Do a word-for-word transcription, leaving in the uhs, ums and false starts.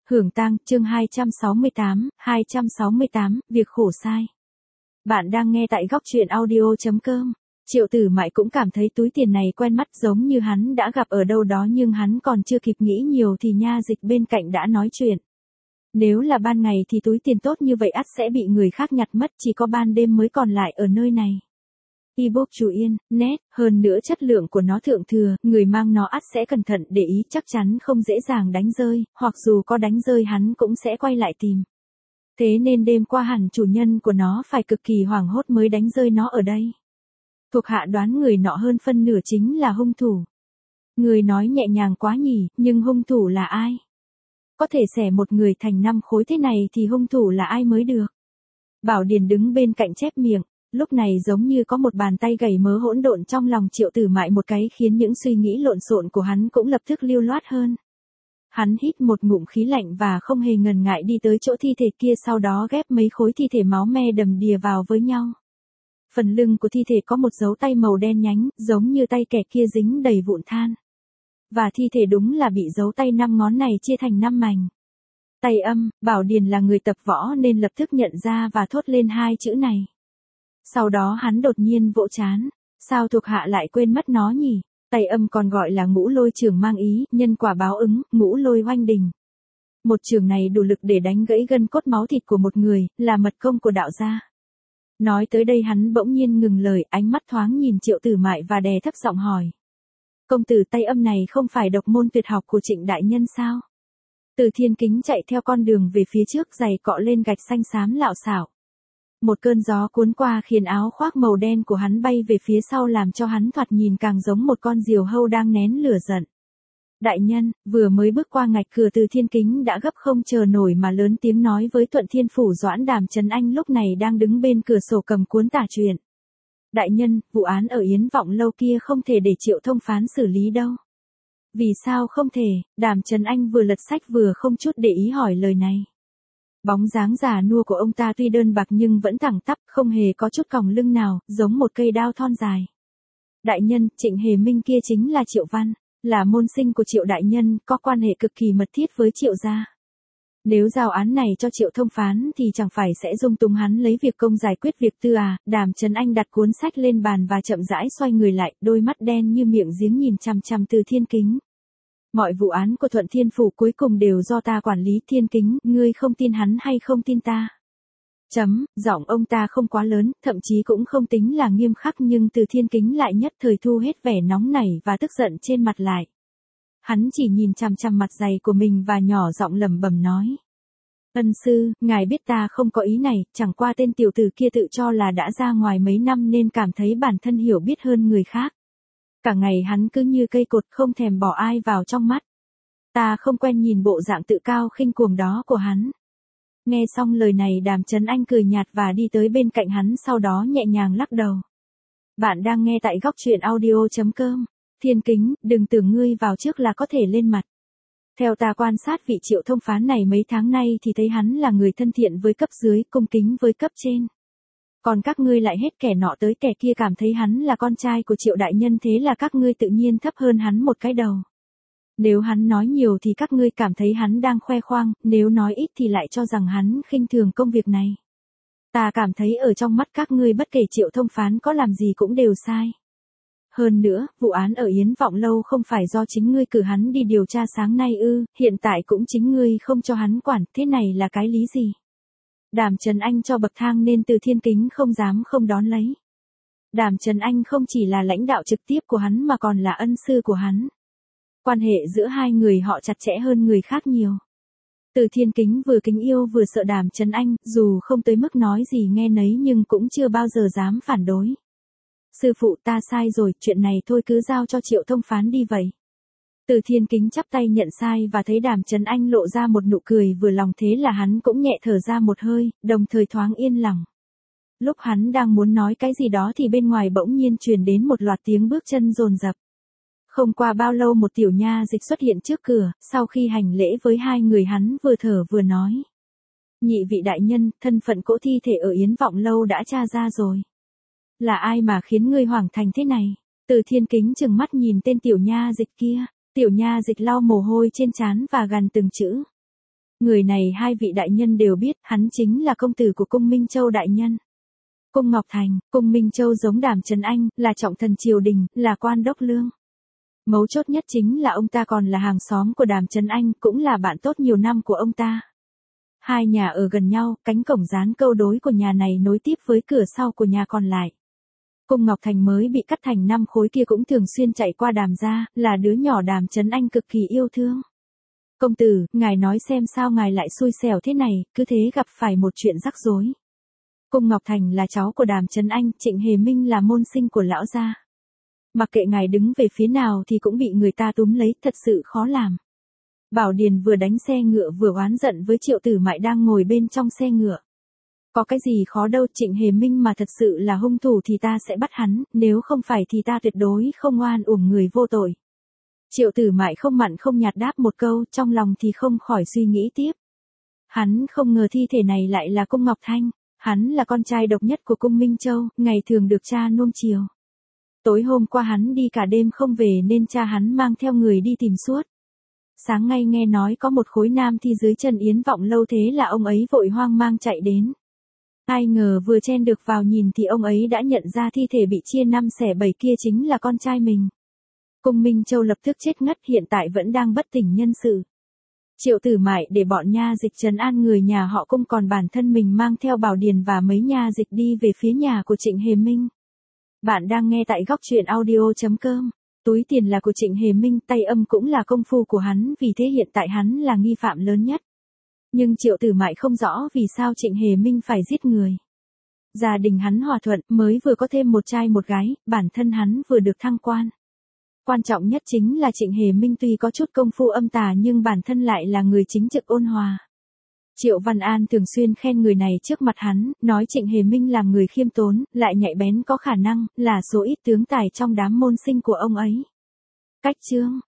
Hưởng tang, chương hai trăm sáu mươi tám, hai trăm sáu mươi tám, việc khổ sai. Bạn đang nghe tại góc truyện audio chấm com. Triệu Tử Mại cũng cảm thấy túi tiền này quen mắt, giống như hắn đã gặp ở đâu đó, nhưng hắn còn chưa kịp nghĩ nhiều thì nha dịch bên cạnh đã nói chuyện. Nếu là ban ngày thì túi tiền tốt như vậy ắt sẽ bị người khác nhặt mất, chỉ có ban đêm mới còn lại ở nơi này. Ebook chủ yên, nét, hơn nữa chất lượng của nó thượng thừa, người mang nó ắt sẽ cẩn thận để ý, chắc chắn không dễ dàng đánh rơi, hoặc dù có đánh rơi hắn cũng sẽ quay lại tìm. Thế nên đêm qua hẳn chủ nhân của nó phải cực kỳ hoảng hốt mới đánh rơi nó ở đây. Thuộc hạ đoán người nọ hơn phân nửa chính là hung thủ. Người nói nhẹ nhàng quá nhỉ, nhưng hung thủ là ai? Có thể xẻ một người thành năm khối thế này thì hung thủ là ai mới được? Bảo Điền đứng bên cạnh chép miệng. Lúc này giống như có một bàn tay gầy mớ hỗn độn trong lòng Triệu Tử Mại một cái, khiến những suy nghĩ lộn xộn của hắn cũng lập tức lưu loát hơn. Hắn hít một ngụm khí lạnh và không hề ngần ngại đi tới chỗ thi thể kia, sau đó ghép mấy khối thi thể máu me đầm đìa vào với nhau. Phần lưng của thi thể có một dấu tay màu đen nhánh, giống như tay kẻ kia dính đầy vụn than. Và thi thể đúng là bị dấu tay năm ngón này chia thành năm mảnh. Tay âm, Bảo Điền là người tập võ nên lập tức nhận ra và thốt lên hai chữ này. Sau đó hắn đột nhiên vỗ trán. Sao thuộc hạ lại quên mất nó nhỉ? Tay âm còn gọi là ngũ lôi trường, mang ý, nhân quả báo ứng, ngũ lôi oanh đình. Một trường này đủ lực để đánh gãy gân cốt máu thịt của một người, là mật công của đạo gia. Nói tới đây hắn bỗng nhiên ngừng lời, ánh mắt thoáng nhìn Triệu Tử Mại và đè thấp giọng hỏi. Công tử tay âm này không phải độc môn tuyệt học của Trịnh đại nhân sao? Từ Thiên Kính chạy theo con đường về phía trước, giày cọ lên gạch xanh xám lạo xảo. Một cơn gió cuốn qua khiến áo khoác màu đen của hắn bay về phía sau, làm cho hắn thoạt nhìn càng giống một con diều hâu đang nén lửa giận. Đại nhân, vừa mới bước qua ngạch cửa, Từ Thiên Kính đã gấp không chờ nổi mà lớn tiếng nói với Thuận Thiên Phủ Doãn Đàm Trấn Anh lúc này đang đứng bên cửa sổ cầm cuốn tả truyện. Đại nhân, vụ án ở Yến Vọng Lâu kia không thể để Triệu thông phán xử lý đâu. Vì sao không thể? Đàm Trấn Anh vừa lật sách vừa không chút để ý hỏi lời này. Bóng dáng già nua của ông ta tuy đơn bạc nhưng vẫn thẳng tắp, không hề có chút còng lưng nào, giống một cây đao thon dài. Đại nhân, Trịnh Hề Minh kia chính là Triệu Văn, là môn sinh của Triệu đại nhân, có quan hệ cực kỳ mật thiết với Triệu gia. Nếu giao án này cho Triệu thông phán thì chẳng phải sẽ dung túng hắn lấy việc công giải quyết việc tư à? Đàm Trấn Anh đặt cuốn sách lên bàn và chậm rãi xoay người lại, đôi mắt đen như miệng giếng nhìn chằm chằm Từ Thiên Kính. Mọi vụ án của Thuận Thiên Phủ cuối cùng đều do ta quản lý. Thiên Kính, ngươi không tin hắn hay không tin ta? Chấm, giọng ông ta không quá lớn, thậm chí cũng không tính là nghiêm khắc, nhưng Từ Thiên Kính lại nhất thời thu hết vẻ nóng nảy và tức giận trên mặt lại. Hắn chỉ nhìn chằm chằm mặt dày của mình và nhỏ giọng lẩm bẩm nói. Ân sư, ngài biết ta không có ý này, chẳng qua tên tiểu tử kia tự cho là đã ra ngoài mấy năm nên cảm thấy bản thân hiểu biết hơn người khác. Cả ngày hắn cứ như cây cột, không thèm bỏ ai vào trong mắt. Ta không quen nhìn bộ dạng tự cao khinh cuồng đó của hắn. Nghe xong lời này, Đàm Trấn Anh cười nhạt và đi tới bên cạnh hắn, sau đó nhẹ nhàng lắc đầu. Bạn đang nghe tại góc truyện audio chấm com. Thiên Kính, đừng tưởng ngươi vào trước là có thể lên mặt. Theo ta quan sát vị Triệu thông phán này mấy tháng nay thì thấy hắn là người thân thiện với cấp dưới, cung kính với cấp trên. Còn các ngươi lại hết kẻ nọ tới kẻ kia cảm thấy hắn là con trai của Triệu đại nhân, thế là các ngươi tự nhiên thấp hơn hắn một cái đầu. Nếu hắn nói nhiều thì các ngươi cảm thấy hắn đang khoe khoang, nếu nói ít thì lại cho rằng hắn khinh thường công việc này. Ta cảm thấy ở trong mắt các ngươi bất kể Triệu thông phán có làm gì cũng đều sai. Hơn nữa, vụ án ở Yến Vọng Lâu không phải do chính ngươi cử hắn đi điều tra sáng nay ư? Hiện tại cũng chính ngươi không cho hắn quản, thế này là cái lý gì? Đàm Trấn Anh cho bậc thang nên Từ Thiên Kính không dám không đón lấy. Đàm Trấn Anh không chỉ là lãnh đạo trực tiếp của hắn mà còn là ân sư của hắn. Quan hệ giữa hai người họ chặt chẽ hơn người khác nhiều. Từ Thiên Kính vừa kính yêu vừa sợ Đàm Trấn Anh, dù không tới mức nói gì nghe nấy nhưng cũng chưa bao giờ dám phản đối. Sư phụ, ta sai rồi, chuyện này thôi cứ giao cho Triệu thông phán đi vậy. Từ Thiên Kính chắp tay nhận sai và thấy Đàm Trấn Anh lộ ra một nụ cười vừa lòng, thế là hắn cũng nhẹ thở ra một hơi, đồng thời thoáng yên lòng. Lúc hắn đang muốn nói cái gì đó thì bên ngoài bỗng nhiên truyền đến một loạt tiếng bước chân dồn dập. Không qua bao lâu một tiểu nha dịch xuất hiện trước cửa, sau khi hành lễ với hai người hắn vừa thở vừa nói. Nhị vị đại nhân, thân phận cỗ thi thể ở Yến Vọng Lâu đã tra ra rồi. Là ai mà khiến ngươi hoảng thành thế này? Từ Thiên Kính trừng mắt nhìn tên tiểu nha dịch kia. Tiểu nha dịch lau mồ hôi trên trán và gằn từng chữ. Người này hai vị đại nhân đều biết, hắn chính là công tử của cung Minh Châu đại nhân. Cung Ngọc Thành, cung Minh Châu giống Đàm Trấn Anh, là trọng thần triều đình, là quan đốc lương. Mấu chốt nhất chính là ông ta còn là hàng xóm của Đàm Trấn Anh, cũng là bạn tốt nhiều năm của ông ta. Hai nhà ở gần nhau, cánh cổng dán câu đối của nhà này nối tiếp với cửa sau của nhà còn lại. Cung Ngọc Thành mới bị cắt thành năm khối kia cũng thường xuyên chạy qua Đàm gia, là đứa nhỏ Đàm Trấn Anh cực kỳ yêu thương. Công tử, ngài nói xem sao ngài lại xui xẻo thế này, cứ thế gặp phải một chuyện rắc rối. Cung Ngọc Thành là cháu của Đàm Trấn Anh, Trịnh Hề Minh là môn sinh của lão gia. Mặc kệ ngài đứng về phía nào thì cũng bị người ta túm lấy, thật sự khó làm. Bảo Điền vừa đánh xe ngựa vừa oán giận với Triệu Tử Mại đang ngồi bên trong xe ngựa. Có cái gì khó đâu, Trịnh Hề Minh mà thật sự là hung thủ thì ta sẽ bắt hắn, nếu không phải thì ta tuyệt đối không oan uổng người vô tội. Triệu Tử Mại không mặn không nhạt đáp một câu, trong lòng thì không khỏi suy nghĩ tiếp. Hắn không ngờ thi thể này lại là cung Ngọc Thanh, hắn là con trai độc nhất của cung Minh Châu, ngày thường được cha nuông chiều. Tối hôm qua hắn đi cả đêm không về nên cha hắn mang theo người đi tìm suốt. Sáng ngay nghe nói có một khối nam thi dưới chân Yến Vọng Lâu, thế là ông ấy vội hoang mang chạy đến. Ai ngờ vừa chen được vào nhìn thì ông ấy đã nhận ra thi thể bị chia năm xẻ bảy kia chính là con trai mình. Cung Minh Châu lập tức chết ngất, hiện tại vẫn đang bất tỉnh nhân sự. Triệu Tử Mại để bọn nha dịch trấn an người nhà họ Cung, còn bản thân mình mang theo Bảo Điền và mấy nha dịch đi về phía nhà của Trịnh Hề Minh. Bạn đang nghe tại góc truyện audio chấm com. Túi tiền là của Trịnh Hề Minh, tay âm cũng là công phu của hắn, vì thế hiện tại hắn là nghi phạm lớn nhất. Nhưng Triệu Tử Mại không rõ vì sao Trịnh Hề Minh phải giết người. Gia đình hắn hòa thuận, mới vừa có thêm một trai một gái, bản thân hắn vừa được thăng quan. Quan trọng nhất chính là Trịnh Hề Minh tuy có chút công phu âm tà nhưng bản thân lại là người chính trực ôn hòa. Triệu Văn An thường xuyên khen người này trước mặt hắn, nói Trịnh Hề Minh làm người khiêm tốn, lại nhạy bén có khả năng, là số ít tướng tài trong đám môn sinh của ông ấy. Cách chương